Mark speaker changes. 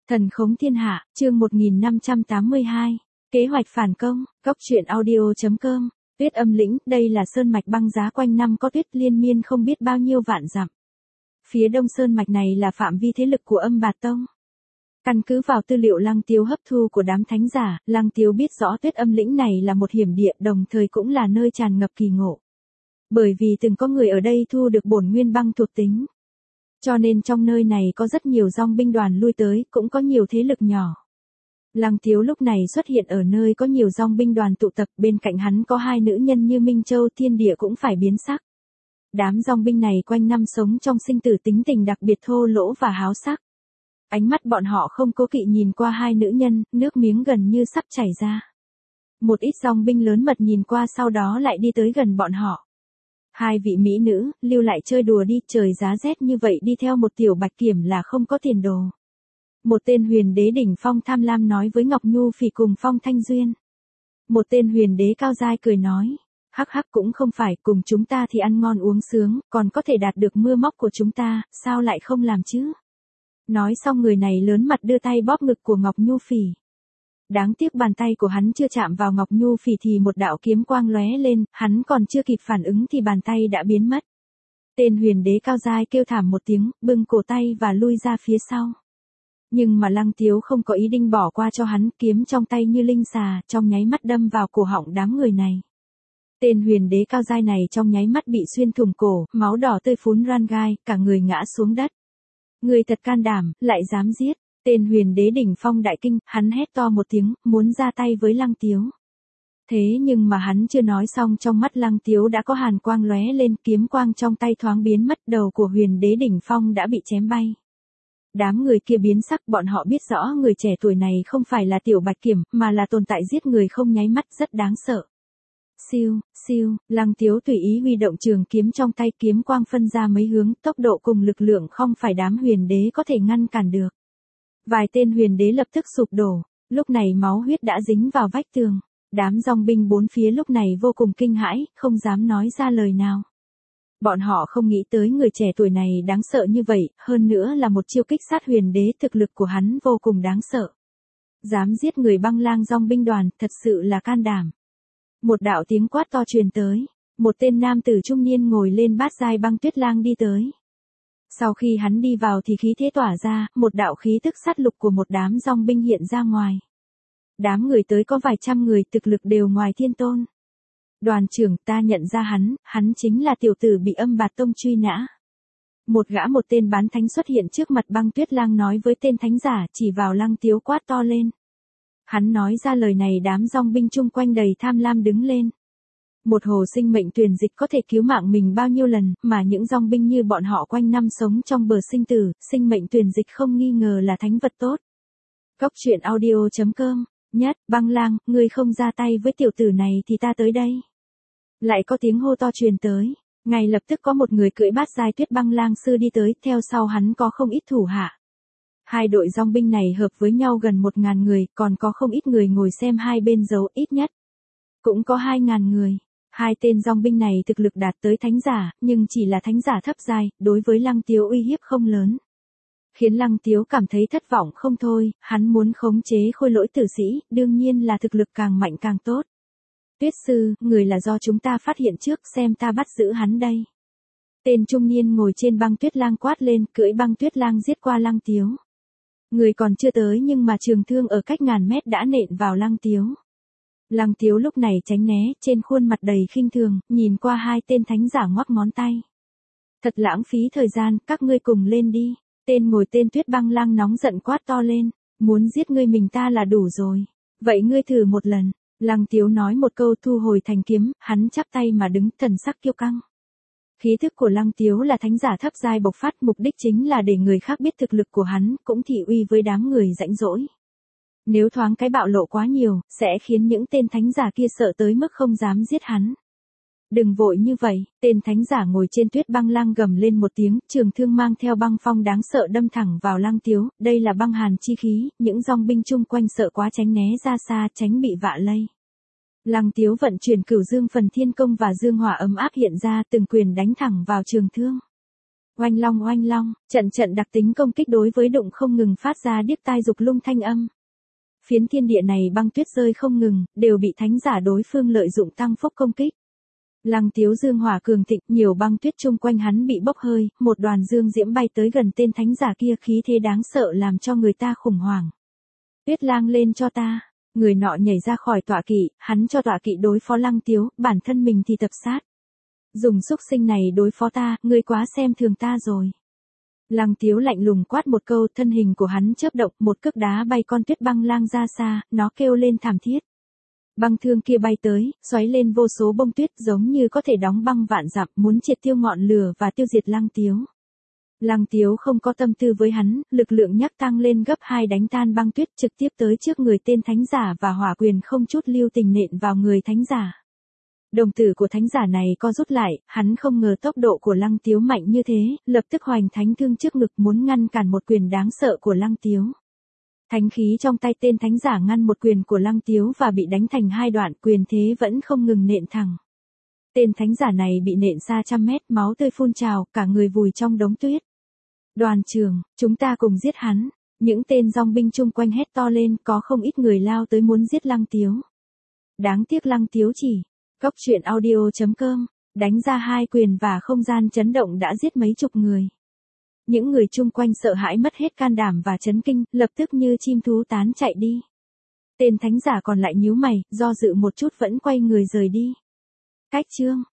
Speaker 1: Thần khống thiên hạ, chương 1582. Kế hoạch phản công, góc truyện audio.com. Tuyết Âm Lĩnh, đây là sơn mạch băng giá quanh năm có tuyết liên miên không biết bao nhiêu vạn dặm. Phía đông sơn mạch này là phạm vi thế lực của Âm Bạt Tông. Căn cứ vào tư liệu Lăng Tiếu hấp thu của đám thánh giả, Lăng Tiếu biết rõ Tuyết Âm Lĩnh này là một hiểm địa, đồng thời cũng là nơi tràn ngập kỳ ngộ. Bởi vì từng có người ở đây thu được bổn nguyên băng thuộc tính. Cho nên trong nơi này có rất nhiều dòng binh đoàn lui tới, cũng có nhiều thế lực nhỏ. Lăng Tiếu lúc này xuất hiện ở nơi có nhiều dòng binh đoàn tụ tập, bên cạnh hắn có hai nữ nhân như Minh Châu, thiên địa cũng phải biến sắc. Đám dòng binh này quanh năm sống trong sinh tử, tính tình đặc biệt thô lỗ và háo sắc. Ánh mắt bọn họ không cố kỵ nhìn qua hai nữ nhân, nước miếng gần như sắp chảy ra. Một ít dòng binh lớn mật nhìn qua, sau đó lại đi tới gần bọn họ. Hai vị mỹ nữ, lưu lại chơi đùa đi, trời giá rét như vậy đi theo một tiểu bạch kiểm là không có tiền đồ. Một tên huyền đế đỉnh phong tham lam nói với Ngọc Nhu Phỉ cùng Phong Thanh Duyên. Một tên huyền đế cao giai cười nói, hắc hắc, cũng không phải, cùng chúng ta thì ăn ngon uống sướng, còn có thể đạt được mưa móc của chúng ta, sao lại không làm chứ? Nói xong người này lớn mặt đưa tay bóp ngực của Ngọc Nhu Phỉ. Đáng tiếc bàn tay của hắn chưa chạm vào Ngọc Nhu Phỉ thì một đạo kiếm quang lóe lên, hắn còn chưa kịp phản ứng thì bàn tay đã biến mất. Tên huyền đế cao giai kêu thảm một tiếng, bưng cổ tay và lui ra phía sau. Nhưng mà Lăng Tiếu không có ý định bỏ qua cho hắn, kiếm trong tay như linh xà, trong nháy mắt đâm vào cổ họng đám người này. Tên huyền đế cao giai này trong nháy mắt bị xuyên thủng cổ, máu đỏ tươi phún ran gai, cả người ngã xuống đất. Người thật can đảm, lại dám giết. Tên huyền đế đỉnh phong đại kinh, hắn hét to một tiếng, muốn ra tay với Lăng Tiếu. Thế nhưng mà hắn chưa nói xong, trong mắt Lăng Tiếu đã có hàn quang lóe lên, kiếm quang trong tay thoáng biến mất, đầu của huyền đế đỉnh phong đã bị chém bay. Đám người kia biến sắc, bọn họ biết rõ người trẻ tuổi này không phải là tiểu bạch kiểm, mà là tồn tại giết người không nháy mắt, rất đáng sợ. Siêu, siêu, Lăng Tiếu tùy ý huy động trường kiếm trong tay, kiếm quang phân ra mấy hướng, tốc độ cùng lực lượng không phải đám huyền đế có thể ngăn cản được. Vài tên huyền đế lập tức sụp đổ, lúc này máu huyết đã dính vào vách tường. Đám dòng binh bốn phía lúc này vô cùng kinh hãi, không dám nói ra lời nào. Bọn họ không nghĩ tới người trẻ tuổi này đáng sợ như vậy, hơn nữa là một chiêu kích sát huyền đế, thực lực của hắn vô cùng đáng sợ. Dám giết người băng lang dòng binh đoàn, thật sự là can đảm. Một đạo tiếng quát to truyền tới, một tên nam tử trung niên ngồi lên bát giai băng tuyết lang đi tới. Sau khi hắn đi vào thì khí thế tỏa ra, một đạo khí tức sát lục của một đám dòng binh hiện ra ngoài. Đám người tới có vài trăm người, thực lực đều ngoài thiên tôn. Đoàn trưởng, ta nhận ra hắn chính là tiểu tử bị Âm Bạt Tông truy nã. Một tên bán thánh xuất hiện trước mặt băng tuyết lang nói với tên thánh giả, chỉ vào Lăng Tiếu quát to lên. Hắn nói ra lời này, đám dòng binh chung quanh đầy tham lam đứng lên. Một hồ sinh mệnh tuyển dịch có thể cứu mạng mình bao nhiêu lần, mà những dòng binh như bọn họ quanh năm sống trong bờ sinh tử, sinh mệnh tuyển dịch không nghi ngờ là thánh vật tốt. Góc truyện audio.com. Nhất, băng lang, ngươi không ra tay với tiểu tử này thì ta tới đây. Lại có tiếng hô to truyền tới, ngay lập tức có một người cưỡi bát giai tuyết băng lang sư đi tới, theo sau hắn có không ít thủ hạ. Hai đội dòng binh này hợp với nhau gần 1000 người, còn có không ít người ngồi xem hai bên dấu, ít nhất cũng có 2000 người. Hai tên dòng binh này thực lực đạt tới thánh giả, nhưng chỉ là thánh giả thấp giai, đối với Lăng Tiếu uy hiếp không lớn. Khiến Lăng Tiếu cảm thấy thất vọng không thôi, hắn muốn khống chế khôi lỗi tử sĩ, đương nhiên là thực lực càng mạnh càng tốt. Tuyết sư, người là do chúng ta phát hiện trước, xem ta bắt giữ hắn đây. Tên trung niên ngồi trên băng tuyết lang quát lên, cưỡi băng tuyết lang giết qua Lăng Tiếu. Người còn chưa tới nhưng mà trường thương ở cách ngàn mét đã nện vào Lăng Tiếu. Lăng Tiếu lúc này tránh né, trên khuôn mặt đầy khinh thường, nhìn qua hai tên thánh giả ngoắc ngón tay. Thật lãng phí thời gian, các ngươi cùng lên đi. Tên ngồi tên tuyết băng lang nóng giận quát to lên, muốn giết ngươi mình ta là đủ rồi. Vậy ngươi thử một lần. Lăng Tiếu nói một câu thu hồi thành kiếm, hắn chắp tay mà đứng, thần sắc kiêu căng. Khí thức của Lăng Tiếu là thánh giả thấp giai bộc phát, mục đích chính là để người khác biết thực lực của hắn, cũng thị uy với đám người rãnh rỗi. Nếu thoáng cái bạo lộ quá nhiều, sẽ khiến những tên thánh giả kia sợ tới mức không dám giết hắn. Đừng vội như vậy, tên thánh giả ngồi trên tuyết băng lang gầm lên một tiếng, trường thương mang theo băng phong đáng sợ đâm thẳng vào Lăng Tiếu, đây là băng hàn chi khí, những dòng binh chung quanh sợ quá tránh né ra xa, tránh bị vạ lây. Lăng Tiếu vận chuyển Cửu Dương Phần Thiên Công và dương hỏa ấm áp hiện ra, từng quyền đánh thẳng vào trường thương. oanh long, trận trận đặc tính công kích đối với đụng không ngừng phát ra điếc tai dục lung thanh âm. Phiến thiên địa này băng tuyết rơi không ngừng, đều bị thánh giả đối phương lợi dụng tăng phúc công kích. Lăng Tiếu dương hỏa cường thịnh, nhiều băng tuyết chung quanh hắn bị bốc hơi, một đoàn dương diễm bay tới gần tên thánh giả kia, khí thế đáng sợ làm cho người ta khủng hoảng. Tuyết lang lên cho ta, người nọ nhảy ra khỏi tọa kỵ, hắn cho tọa kỵ đối phó Lăng Tiếu, bản thân mình thì tập sát. Dùng xúc sinh này đối phó ta, ngươi quá xem thường ta rồi. Lăng Tiếu lạnh lùng quát một câu, thân hình của hắn chớp động, một cước đá bay con tuyết băng lang ra xa, nó kêu lên thảm thiết. Băng thương kia bay tới, xoáy lên vô số bông tuyết giống như có thể đóng băng vạn dặm, muốn triệt tiêu ngọn lửa và tiêu diệt Lăng Tiếu. Lăng Tiếu không có tâm tư với hắn, lực lượng nhắc tăng lên gấp 2 đánh tan băng tuyết, trực tiếp tới trước người tên thánh giả và hỏa quyền không chút lưu tình nện vào người thánh giả. Đồng tử của thánh giả này co rút lại, hắn không ngờ tốc độ của Lăng Tiếu mạnh như thế, lập tức hoành thánh thương trước ngực muốn ngăn cản một quyền đáng sợ của Lăng Tiếu. Thánh khí trong tay tên thánh giả ngăn một quyền của Lăng Tiếu và bị đánh thành 2 đoạn, quyền thế vẫn không ngừng nện thẳng. Tên thánh giả này bị nện xa trăm mét, máu tươi phun trào, cả người vùi trong đống tuyết. Đoàn trưởng, chúng ta cùng giết hắn. Những tên dòng binh chung quanh hét to lên, có không ít người lao tới muốn giết Lăng Tiếu. Đáng tiếc Lăng Tiếu chỉ. Cốc truyện audio.com, đánh ra 2 quyền và không gian chấn động đã giết mấy chục người. Những người chung quanh sợ hãi mất hết can đảm và chấn kinh, lập tức như chim thú tán chạy đi. Tên thánh giả còn lại nhíu mày, do dự một chút vẫn quay người rời đi. Cách chương